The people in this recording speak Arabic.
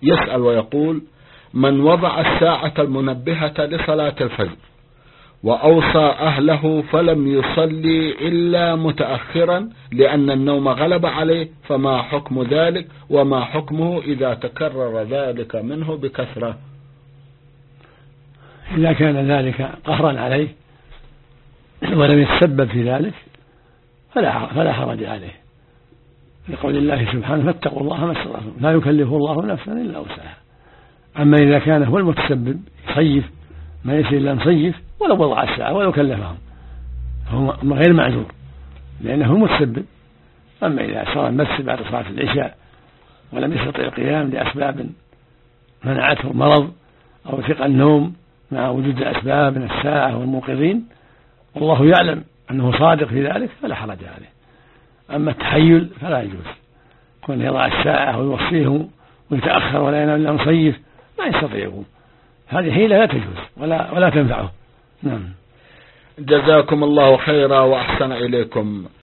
يسأل ويقول: من وضع الساعة المنبهة لصلاة الفجر وأوصى أهله فلم يصلي إلا متأخرا لأن النوم غلب عليه، فما حكم ذلك وما حكمه إذا تكرر ذلك منه بكثرة؟ إذا كان ذلك قهرا عليه ولم يتسبب في ذلك فلا حرج عليه، لقول الله سبحانه: فاتقوا الله ما استطعتم لا يكلف الله نفسا إلا وسعها. أما إذا كان هو المتسبب يصيف ما يصير إلا نصيف ولو وضع الساعة ولو كلفهم هو غير معذور لأنه المتسبب. أما إذا صار المس بعد صلاة العشاء ولم يستطع القيام لأسباب منعته المرض أو ثقل النوم مع وجود الأسباب من الساعة والموقظين والله يعلم أنه صادق في ذلك فلا حرج عليه. أما التحيل فلا يجوز، كون يضع الساعة ويوصيه ويتأخر ولا ينام إلا نصيف ما يستطيع، هذه حيلة لا تجوز ولا تنفعه. نعم. جزاكم الله خيرا وأحسن إليكم.